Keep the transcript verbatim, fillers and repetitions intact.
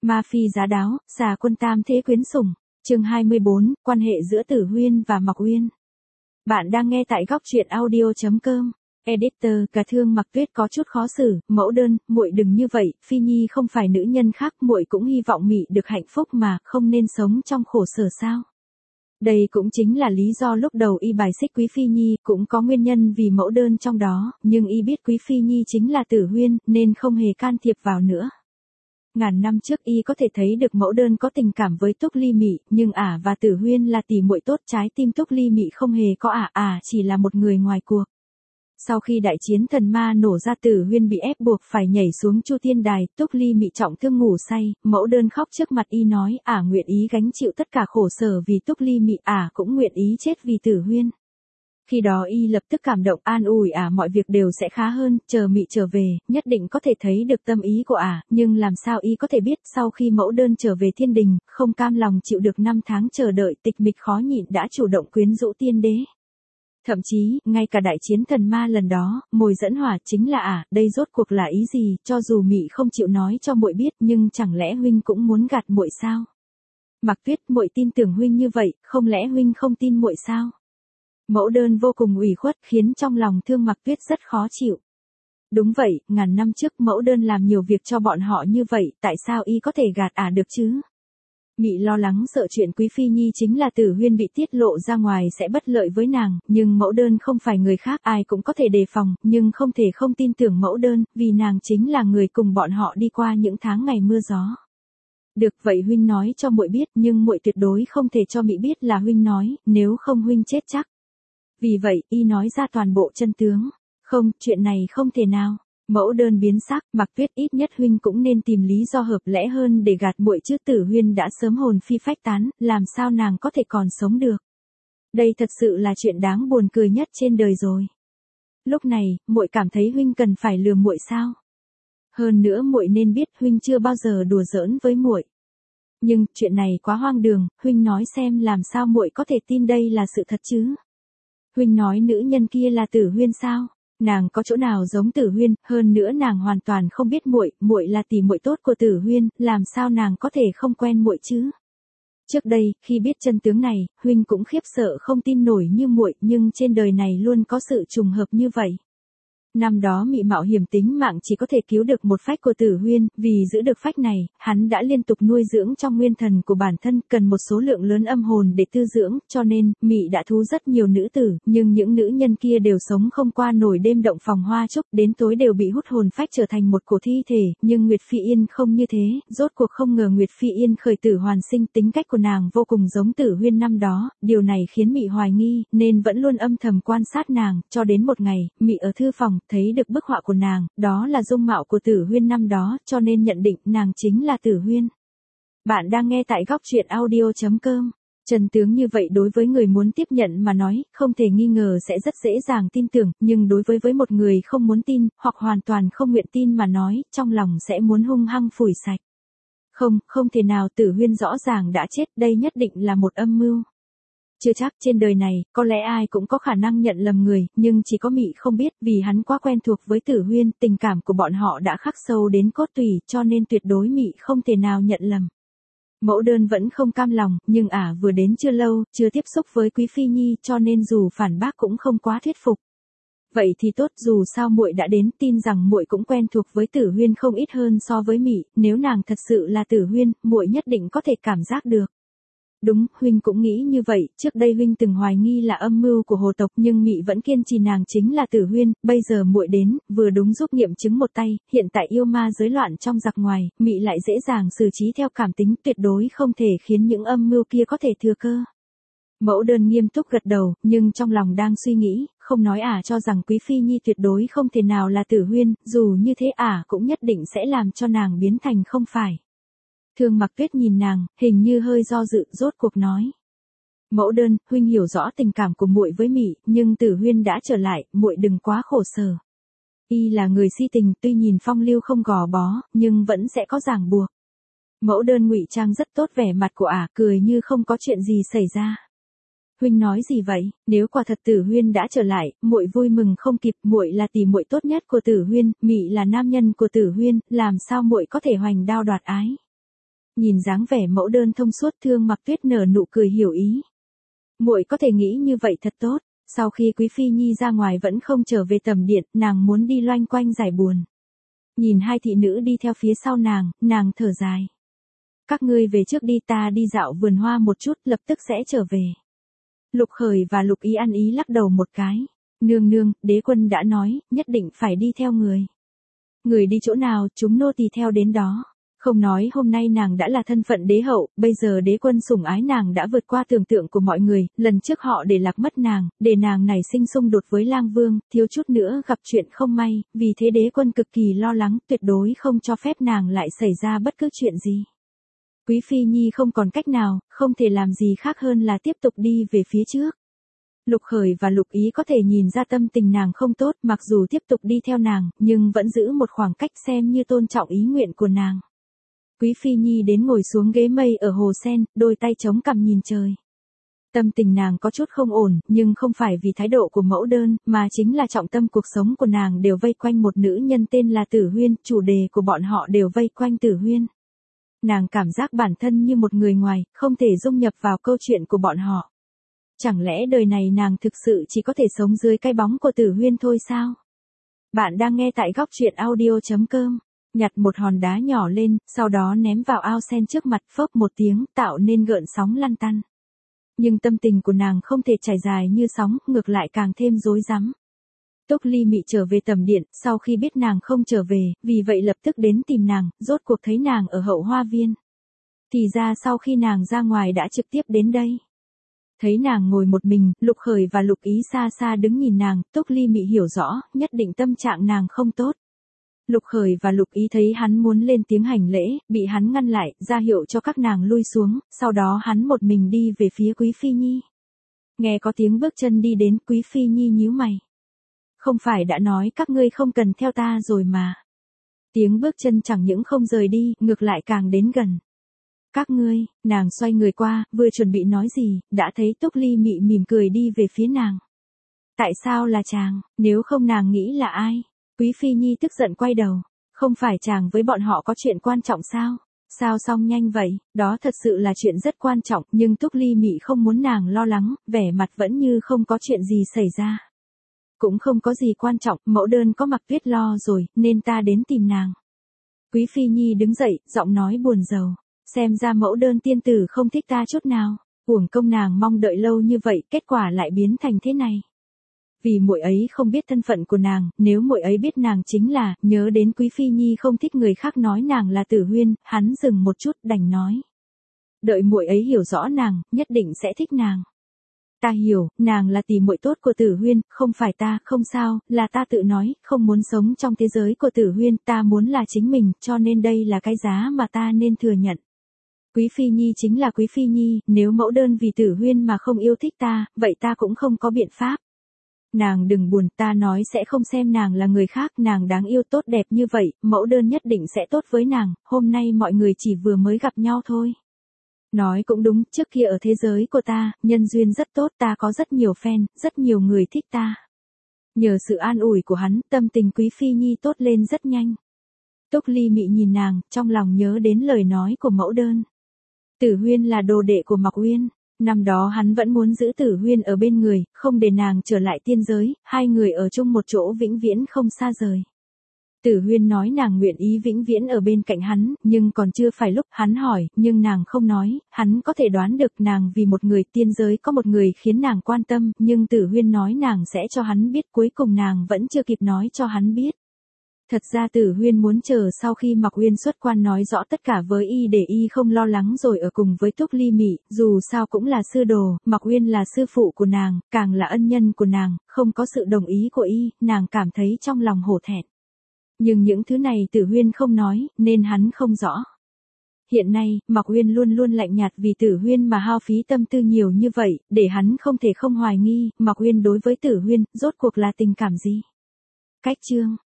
Ma phi giá đáo, xà quân tam thế quyến sủng. Chương hai mươi bốn, quan hệ giữa Tử Huyên và Mộc Uyên. Bạn đang nghe tại góc truyện audio chấm com. Editor, cả thương Mặc Tuyết có chút khó xử, mẫu đơn, muội đừng như vậy, Phi Nhi không phải nữ nhân khác, muội cũng hy vọng Mị được hạnh phúc mà, không nên sống trong khổ sở sao? Đây cũng chính là lý do lúc đầu y bài xích Quý Phi Nhi, cũng có nguyên nhân vì mẫu đơn trong đó, nhưng y biết Quý Phi Nhi chính là Tử Huyên, nên không hề can thiệp vào nữa. Ngàn năm trước y có thể thấy được mẫu đơn có tình cảm với Túc Ly Mị, nhưng ả và Tử Huyên là tỷ muội tốt, trái tim Túc Ly Mị không hề có ả, ả chỉ là một người ngoài cuộc. Sau khi đại chiến thần ma nổ ra, Tử Huyên bị ép buộc phải nhảy xuống Chu Thiên Đài, Túc Ly Mị trọng thương ngủ say, mẫu đơn khóc trước mặt y nói, ả nguyện ý gánh chịu tất cả khổ sở vì Túc Ly Mị, ả cũng nguyện ý chết vì Tử Huyên. Khi đó y lập tức cảm động, an ủi ả mọi việc đều sẽ khá hơn, chờ Mị trở về, nhất định có thể thấy được tâm ý của ả, nhưng làm sao y có thể biết, sau khi mẫu đơn trở về thiên đình, không cam lòng chịu được năm tháng chờ đợi tịch mịch khó nhịn đã chủ động quyến rũ tiên đế. Thậm chí, ngay cả đại chiến thần ma lần đó, mồi dẫn hỏa chính là ả, đây rốt cuộc là ý gì, cho dù Mị không chịu nói cho muội biết, nhưng chẳng lẽ huynh cũng muốn gạt muội sao? Mặc Tuyết, muội tin tưởng huynh như vậy, không lẽ huynh không tin muội sao? Mẫu đơn vô cùng ủy khuất, khiến trong lòng thương Mặc Tuyết rất khó chịu. Đúng vậy, ngàn năm trước mẫu đơn làm nhiều việc cho bọn họ như vậy, tại sao y có thể gạt ả được chứ? Mị lo lắng sợ chuyện Quý Phi Nhi chính là Tử Huyên bị tiết lộ ra ngoài sẽ bất lợi với nàng, nhưng mẫu đơn không phải người khác, ai cũng có thể đề phòng, nhưng không thể không tin tưởng mẫu đơn, vì nàng chính là người cùng bọn họ đi qua những tháng ngày mưa gió. Được, vậy huynh nói cho muội biết, nhưng muội tuyệt đối không thể cho Mị biết là huynh nói, nếu không huynh chết chắc. Vì vậy, y nói ra toàn bộ chân tướng. Không, chuyện này không thể nào. Mẫu đơn biến sắc, Mặc Tuyết, ít nhất huynh cũng nên tìm lý do hợp lẽ hơn để gạt muội chứ, Tử Huyên đã sớm hồn phi phách tán, làm sao nàng có thể còn sống được. Đây thật sự là chuyện đáng buồn cười nhất trên đời rồi. Lúc này, muội cảm thấy huynh cần phải lừa muội sao? Hơn nữa muội nên biết huynh chưa bao giờ đùa giỡn với muội. Nhưng, chuyện này quá hoang đường, huynh nói xem làm sao muội có thể tin đây là sự thật chứ? Huynh nói nữ nhân kia là Tử Huyên sao? Nàng có chỗ nào giống Tử Huyên, hơn nữa nàng hoàn toàn không biết muội, muội là tỷ muội tốt của Tử Huyên, làm sao nàng có thể không quen muội chứ? Trước đây, khi biết chân tướng này, huynh cũng khiếp sợ không tin nổi như muội, nhưng trên đời này luôn có sự trùng hợp như vậy. Năm đó Mị mạo hiểm tính mạng chỉ có thể cứu được một phách của Tử Huyên, vì giữ được phách này, hắn đã liên tục nuôi dưỡng trong nguyên thần của bản thân, cần một số lượng lớn âm hồn để tư dưỡng, cho nên, Mị đã thú rất nhiều nữ tử, nhưng những nữ nhân kia đều sống không qua nổi đêm động phòng hoa trúc, đến tối đều bị hút hồn phách trở thành một cổ thi thể, nhưng Nguyệt Phi Yên không như thế, rốt cuộc không ngờ Nguyệt Phi Yên khởi tử hoàn sinh, tính cách của nàng vô cùng giống Tử Huyên năm đó, điều này khiến Mị hoài nghi, nên vẫn luôn âm thầm quan sát nàng, cho đến một ngày, Mị ở thư phòng, thấy được bức họa của nàng, đó là dung mạo của Tử Huyên năm đó, cho nên nhận định nàng chính là Tử Huyên. Bạn đang nghe tại góc truyện audio chấm com. Chân tướng như vậy đối với người muốn tiếp nhận mà nói, không thể nghi ngờ sẽ rất dễ dàng tin tưởng, nhưng đối với với một người không muốn tin, hoặc hoàn toàn không nguyện tin mà nói, trong lòng sẽ muốn hung hăng phủi sạch. Không, không thể nào, Tử Huyên rõ ràng đã chết, đây nhất định là một âm mưu. Chưa chắc, trên đời này, có lẽ ai cũng có khả năng nhận lầm người, nhưng chỉ có Mị không biết, vì hắn quá quen thuộc với Tử Huyên, tình cảm của bọn họ đã khắc sâu đến cốt tủy, cho nên tuyệt đối Mị không thể nào nhận lầm. Mẫu đơn vẫn không cam lòng, nhưng ả vừa đến chưa lâu, chưa tiếp xúc với Quý Phi Nhi, cho nên dù phản bác cũng không quá thuyết phục. Vậy thì tốt, dù sao muội đã đến, tin rằng muội cũng quen thuộc với Tử Huyên không ít hơn so với Mị, nếu nàng thật sự là Tử Huyên, muội nhất định có thể cảm giác được. Đúng, huynh cũng nghĩ như vậy, trước đây huynh từng hoài nghi là âm mưu của hồ tộc, nhưng Mị vẫn kiên trì nàng chính là Tử Huyên, bây giờ muội đến, vừa đúng giúp nghiệm chứng một tay, hiện tại yêu ma rối loạn trong giặc ngoài, Mị lại dễ dàng xử trí theo cảm tính, tuyệt đối không thể khiến những âm mưu kia có thể thừa cơ. Mẫu đơn nghiêm túc gật đầu, nhưng trong lòng đang suy nghĩ, không nói ả cho rằng Quý Phi Nhi tuyệt đối không thể nào là Tử Huyên, dù như thế ả cũng nhất định sẽ làm cho nàng biến thành không phải. Thương Mặc Tuyết nhìn nàng, hình như hơi do dự, rốt cuộc nói. Mẫu đơn, huynh hiểu rõ tình cảm của muội với Mị, nhưng Tử Huyên đã trở lại, muội đừng quá khổ sở. Y là người si tình, tuy nhìn phong lưu không gò bó, nhưng vẫn sẽ có ràng buộc. Mẫu đơn ngụy trang rất tốt, vẻ mặt của ả cười như không có chuyện gì xảy ra. Huynh nói gì vậy? Nếu quả thật Tử Huyên đã trở lại, muội vui mừng không kịp, muội là tỷ muội tốt nhất của Tử Huyên, Mị là nam nhân của Tử Huyên, làm sao muội có thể hoành đao đoạt ái? Nhìn dáng vẻ mẫu đơn thông suốt, Thương Mặc Tuyết nở nụ cười hiểu ý. Muội có thể nghĩ như vậy thật tốt. Sau khi Quý Phi Nhi ra ngoài vẫn không trở về tầm điện, nàng muốn đi loanh quanh giải buồn. Nhìn hai thị nữ đi theo phía sau nàng, nàng thở dài. Các ngươi về trước đi, ta đi dạo vườn hoa một chút, lập tức sẽ trở về. Lục Khởi và Lục Ý ăn ý lắc đầu một cái. Nương nương, đế quân đã nói, nhất định phải đi theo người. Người đi chỗ nào, chúng nô tỳ theo đến đó. Không nói hôm nay nàng đã là thân phận đế hậu, bây giờ đế quân sủng ái nàng đã vượt qua tưởng tượng của mọi người, lần trước họ để lạc mất nàng, để nàng nảy sinh xung đột với lang vương, thiếu chút nữa gặp chuyện không may, vì thế đế quân cực kỳ lo lắng, tuyệt đối không cho phép nàng lại xảy ra bất cứ chuyện gì. Quý Phi Nhi không còn cách nào, không thể làm gì khác hơn là tiếp tục đi về phía trước. Lục Khởi và Lục Ý có thể nhìn ra tâm tình nàng không tốt, mặc dù tiếp tục đi theo nàng, nhưng vẫn giữ một khoảng cách xem như tôn trọng ý nguyện của nàng. Quý Phi Nhi đến ngồi xuống ghế mây ở hồ sen, đôi tay chống cằm nhìn trời. Tâm tình nàng có chút không ổn, nhưng không phải vì thái độ của mẫu đơn, mà chính là trọng tâm cuộc sống của nàng đều vây quanh một nữ nhân tên là Tử Huyên, chủ đề của bọn họ đều vây quanh Tử Huyên. Nàng cảm giác bản thân như một người ngoài, không thể dung nhập vào câu chuyện của bọn họ. Chẳng lẽ đời này nàng thực sự chỉ có thể sống dưới cái bóng của Tử Huyên thôi sao? Bạn đang nghe tại góc truyện audio chấm com. Nhặt một hòn đá nhỏ lên, sau đó ném vào ao sen trước mặt, phốc một tiếng, tạo nên gợn sóng lăn tăn. Nhưng tâm tình của nàng không thể trải dài như sóng, ngược lại càng thêm rối rắm. Túc Ly Mị trở về tầm điện, sau khi biết nàng không trở về, vì vậy lập tức đến tìm nàng, rốt cuộc thấy nàng ở hậu hoa viên. Thì ra sau khi nàng ra ngoài đã trực tiếp đến đây. Thấy nàng ngồi một mình, Lục Khởi và Lục Ý xa xa đứng nhìn nàng, Túc Ly Mị hiểu rõ, nhất định tâm trạng nàng không tốt. Lục Khởi và Lục Ý thấy hắn muốn lên tiếng hành lễ, bị hắn ngăn lại, ra hiệu cho các nàng lui xuống, sau đó hắn một mình đi về phía Quý Phi Nhi. Nghe có tiếng bước chân đi đến, Quý Phi Nhi nhíu mày. Không phải đã nói các ngươi không cần theo ta rồi mà. Tiếng bước chân chẳng những không rời đi, ngược lại càng đến gần. Các ngươi, nàng xoay người qua, vừa chuẩn bị nói gì, đã thấy Túc Ly Mị mỉm cười đi về phía nàng. Tại sao là chàng, nếu không nàng nghĩ là ai? Quý Phi Nhi tức giận quay đầu. Không phải chàng với bọn họ có chuyện quan trọng sao? Sao xong nhanh vậy? Đó thật sự là chuyện rất quan trọng, nhưng Túc Ly Mị không muốn nàng lo lắng, vẻ mặt vẫn như không có chuyện gì xảy ra. Cũng không có gì quan trọng, mẫu đơn có Mặc Tuyết lo rồi, nên ta đến tìm nàng. Quý Phi Nhi đứng dậy, giọng nói buồn rầu. Xem ra mẫu đơn tiên tử không thích ta chút nào. Uổng công nàng mong đợi lâu như vậy, kết quả lại biến thành thế này. Vì muội ấy không biết thân phận của nàng, nếu muội ấy biết nàng chính là, nhớ đến Quý Phi Nhi không thích người khác nói nàng là Tử Huyên, hắn dừng một chút đành nói. Đợi muội ấy hiểu rõ nàng, nhất định sẽ thích nàng. Ta hiểu, nàng là tỷ muội tốt của Tử Huyên, không phải ta, không sao, là ta tự nói, không muốn sống trong thế giới của Tử Huyên, ta muốn là chính mình, cho nên đây là cái giá mà ta nên thừa nhận. Quý Phi Nhi chính là Quý Phi Nhi, nếu mẫu đơn vì Tử Huyên mà không yêu thích ta, vậy ta cũng không có biện pháp. Nàng đừng buồn, ta nói sẽ không xem nàng là người khác, nàng đáng yêu tốt đẹp như vậy, mẫu đơn nhất định sẽ tốt với nàng, hôm nay mọi người chỉ vừa mới gặp nhau thôi. Nói cũng đúng, trước kia ở thế giới của ta, nhân duyên rất tốt, ta có rất nhiều fan, rất nhiều người thích ta. Nhờ sự an ủi của hắn, tâm tình Quý Phi Nhi tốt lên rất nhanh. Túc Ly Mị nhìn nàng, trong lòng nhớ đến lời nói của mẫu đơn. Tử Huyên là đồ đệ của Mặc Uyên. Năm đó hắn vẫn muốn giữ Tử Huyên ở bên người, không để nàng trở lại tiên giới, hai người ở chung một chỗ vĩnh viễn không xa rời. Tử Huyên nói nàng nguyện ý vĩnh viễn ở bên cạnh hắn, nhưng còn chưa phải lúc hắn hỏi, nhưng nàng không nói, hắn có thể đoán được nàng vì một người tiên giới có một người khiến nàng quan tâm, nhưng Tử Huyên nói nàng sẽ cho hắn biết, cuối cùng nàng vẫn chưa kịp nói cho hắn biết. Thật ra Tử Huyên muốn chờ sau khi Mặc Uyên xuất quan nói rõ tất cả với y để y không lo lắng rồi ở cùng với Túc Ly Mị, dù sao cũng là sư đồ, Mặc Uyên là sư phụ của nàng, càng là ân nhân của nàng, không có sự đồng ý của y, nàng cảm thấy trong lòng hổ thẹn. Nhưng những thứ này Tử Huyên không nói, nên hắn không rõ. Hiện nay, Mặc Uyên luôn luôn lạnh nhạt vì Tử Huyên mà hao phí tâm tư nhiều như vậy, để hắn không thể không hoài nghi, Mặc Uyên đối với Tử Huyên, rốt cuộc là tình cảm gì? Cách chương